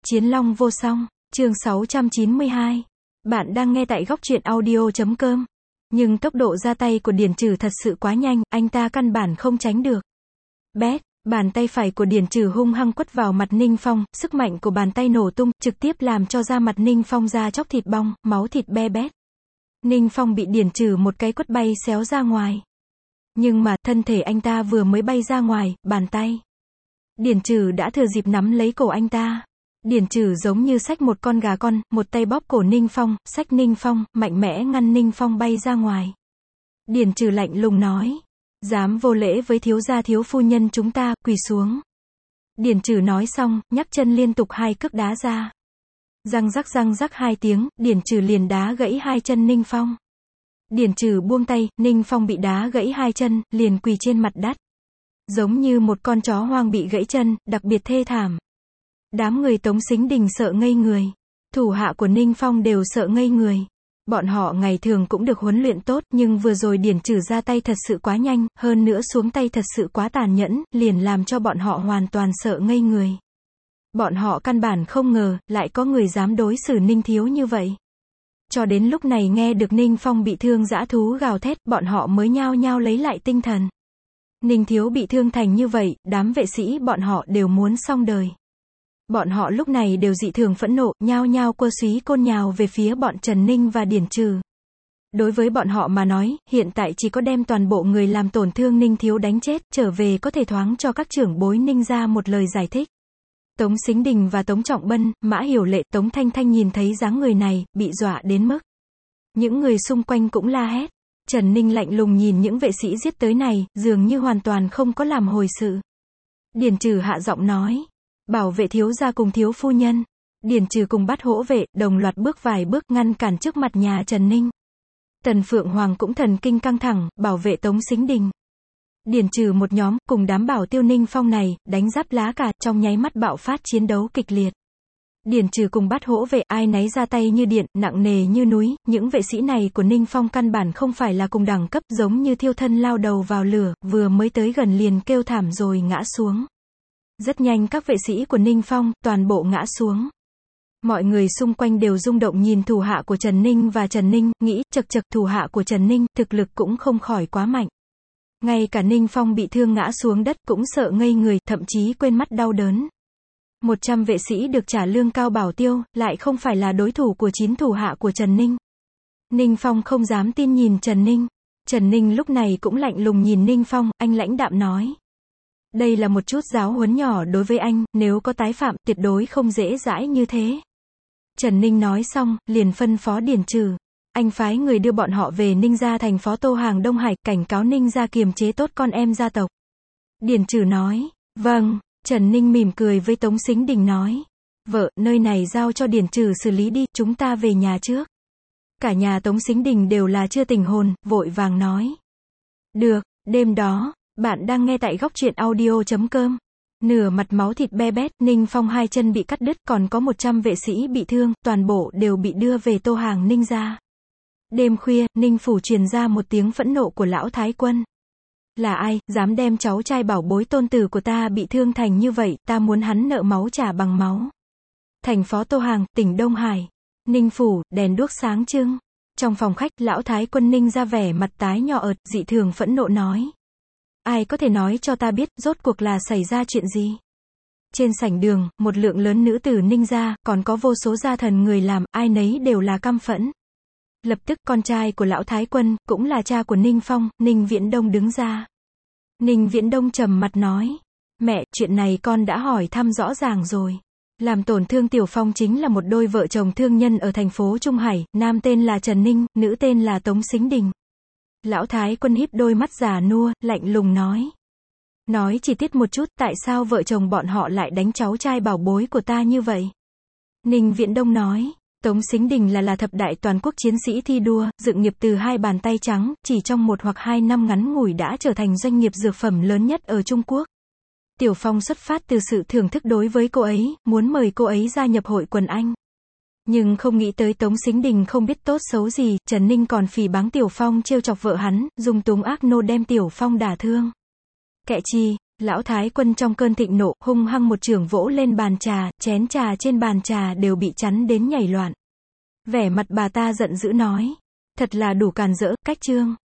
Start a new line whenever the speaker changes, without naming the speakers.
Chiến Long vô song, chương 692. Bạn đang nghe tại góc truyện audio.com. Nhưng tốc độ ra tay của Điền Trừ thật sự quá nhanh, anh ta căn bản không tránh được. Bét, bàn tay phải của Điền Trừ hung hăng quất vào mặt Ninh Phong, sức mạnh của bàn tay nổ tung, trực tiếp làm cho da mặt Ninh Phong ra chóc thịt bong, máu thịt be bét. Ninh Phong bị Điền Trừ một cái quất bay xéo ra ngoài. Nhưng mà, thân thể anh ta vừa mới bay ra ngoài, bàn tay Điền Trừ đã thừa dịp nắm lấy cổ anh ta. Điền Trừ giống như xách một con gà con, một tay bóp cổ Ninh Phong, xách Ninh Phong, mạnh mẽ ngăn Ninh Phong bay ra ngoài. Điền Trừ lạnh lùng nói, dám vô lễ với thiếu gia thiếu phu nhân chúng ta, quỳ xuống. Điền Trừ nói xong, nhấc chân liên tục hai cước đá ra. Răng rắc hai tiếng, Điền Trừ liền đá gãy hai chân Ninh Phong. Điền Trừ buông tay, Ninh Phong bị đá gãy hai chân, liền quỳ trên mặt đất. Giống như một con chó hoang bị gãy chân, đặc biệt thê thảm. Đám người Tống Sính Đình sợ ngây người. Thủ hạ của Ninh Phong đều sợ ngây người. Bọn họ ngày thường cũng được huấn luyện tốt, nhưng vừa rồi Điền Trừ ra tay thật sự quá nhanh, hơn nữa xuống tay thật sự quá tàn nhẫn, liền làm cho bọn họ hoàn toàn sợ ngây người. Bọn họ căn bản không ngờ, lại có người dám đối xử Ninh Thiếu như vậy. Cho đến lúc này nghe được Ninh Phong bị thương dã thú gào thét, bọn họ mới nhao nhao lấy lại tinh thần. Ninh Thiếu bị thương thành như vậy, đám vệ sĩ bọn họ đều muốn xong đời. Bọn họ lúc này đều dị thường phẫn nộ, nhao nhao quơ súy côn nhào về phía bọn Trần Ninh và Điền Trừ. Đối với bọn họ mà nói, hiện tại chỉ có đem toàn bộ người làm tổn thương Ninh Thiếu đánh chết, trở về có thể thoáng cho các trưởng bối Ninh ra một lời giải thích. Tống Sính Đình và Tống Trọng Bân, Mã Hiểu Lệ, Tống Thanh Thanh nhìn thấy dáng người này, bị dọa đến mức những người xung quanh cũng la hét. Trần Ninh lạnh lùng nhìn những vệ sĩ giết tới này, dường như hoàn toàn không có làm hồi sự. Điền Trừ hạ giọng nói, bảo vệ thiếu gia cùng thiếu phu nhân. Điền Trừ cùng bắt hỗ vệ, đồng loạt bước vài bước ngăn cản trước mặt nhà Trần Ninh. Tần Phượng Hoàng cũng thần kinh căng thẳng, bảo vệ Tống Sính Đình. Điền Trừ một nhóm, cùng đám bảo tiêu Ninh Phong này, đánh giáp lá cả, trong nháy mắt bạo phát chiến đấu kịch liệt. Điền Trừ cùng bắt hỗ vệ, ai nấy ra tay như điện, nặng nề như núi, những vệ sĩ này của Ninh Phong căn bản không phải là cùng đẳng cấp, giống như thiêu thân lao đầu vào lửa, vừa mới tới gần liền kêu thảm rồi ngã xuống. Rất nhanh các vệ sĩ của Ninh Phong, toàn bộ ngã xuống. Mọi người xung quanh đều rung động nhìn thủ hạ của Trần Ninh và Trần Ninh, nghĩ, chật thủ hạ của Trần Ninh, thực lực cũng không khỏi quá mạnh. Ngay cả Ninh Phong bị thương ngã xuống đất cũng sợ ngây người, thậm chí quên mất đau đớn. 100 vệ sĩ được trả lương cao bảo tiêu, lại không phải là đối thủ của 9 thủ hạ của Trần Ninh. Ninh Phong không dám tin nhìn Trần Ninh. Trần Ninh lúc này cũng lạnh lùng nhìn Ninh Phong, anh lãnh đạm nói. Đây là một chút giáo huấn nhỏ đối với anh, nếu có tái phạm, tuyệt đối không dễ dãi như thế. Trần Ninh nói xong, liền phân phó Điền Trừ. Anh phái người đưa bọn họ về Ninh gia thành phó Tô Hàng Đông Hải, cảnh cáo Ninh gia kiềm chế tốt con em gia tộc. Điền Trừ nói, vâng. Trần Ninh mỉm cười với Tống Sính Đình nói, vợ, nơi này giao cho Điền Trừ xử lý đi, chúng ta về nhà trước. Cả nhà Tống Sính Đình đều là chưa tỉnh hồn, vội vàng nói. Được, đêm đó, bạn đang nghe tại góc truyện audio.com. Nửa mặt máu thịt be bét, Ninh Phong hai chân bị cắt đứt, còn có 100 vệ sĩ bị thương, toàn bộ đều bị đưa về Tô Hàng Ninh gia. Đêm khuya, Ninh phủ truyền ra một tiếng phẫn nộ của lão thái quân. Là ai, dám đem cháu trai bảo bối tôn tử của ta bị thương thành như vậy, ta muốn hắn nợ máu trả bằng máu. Thành phó Tô Hàng, tỉnh Đông Hải. Ninh phủ, đèn đuốc sáng trưng. Trong phòng khách, lão thái quân Ninh ra vẻ mặt tái nhợt ợt, dị thường phẫn nộ nói. Ai có thể nói cho ta biết, rốt cuộc là xảy ra chuyện gì? Trên sảnh đường, một lượng lớn nữ tử Ninh gia, còn có vô số gia thần người làm, ai nấy đều là căm phẫn. Lập tức con trai của lão thái quân, cũng là cha của Ninh Phong, Ninh Viễn Đông đứng ra. Ninh Viễn Đông trầm mặt nói, mẹ, chuyện này con đã hỏi thăm rõ ràng rồi. Làm tổn thương Tiểu Phong chính là một đôi vợ chồng thương nhân ở thành phố Trung Hải, nam tên là Trần Ninh, nữ tên là Tống Sính Đình. Lão thái quân híp đôi mắt già nua, lạnh lùng nói. Nói chi tiết một chút, tại sao vợ chồng bọn họ lại đánh cháu trai bảo bối của ta như vậy? Ninh Viễn Đông nói. Tống Sính Đình là thập đại toàn quốc chiến sĩ thi đua, dựng nghiệp từ hai bàn tay trắng, chỉ trong 1 hoặc 2 năm ngắn ngủi đã trở thành doanh nghiệp dược phẩm lớn nhất ở Trung Quốc. Tiểu Phong xuất phát từ sự thưởng thức đối với cô ấy, muốn mời cô ấy gia nhập hội quần anh. Nhưng không nghĩ tới Tống Sính Đình không biết tốt xấu gì, Trần Ninh còn phỉ báng Tiểu Phong trêu chọc vợ hắn, dùng túng ác nô đem Tiểu Phong đả thương. Kệ chi, Lão Thái Quân trong cơn thịnh nộ, hung hăng một chưởng vỗ lên bàn trà, chén trà trên bàn trà đều bị chắn đến nhảy loạn. Vẻ mặt bà ta giận dữ nói. Thật là đủ càn rỡ, cách trương.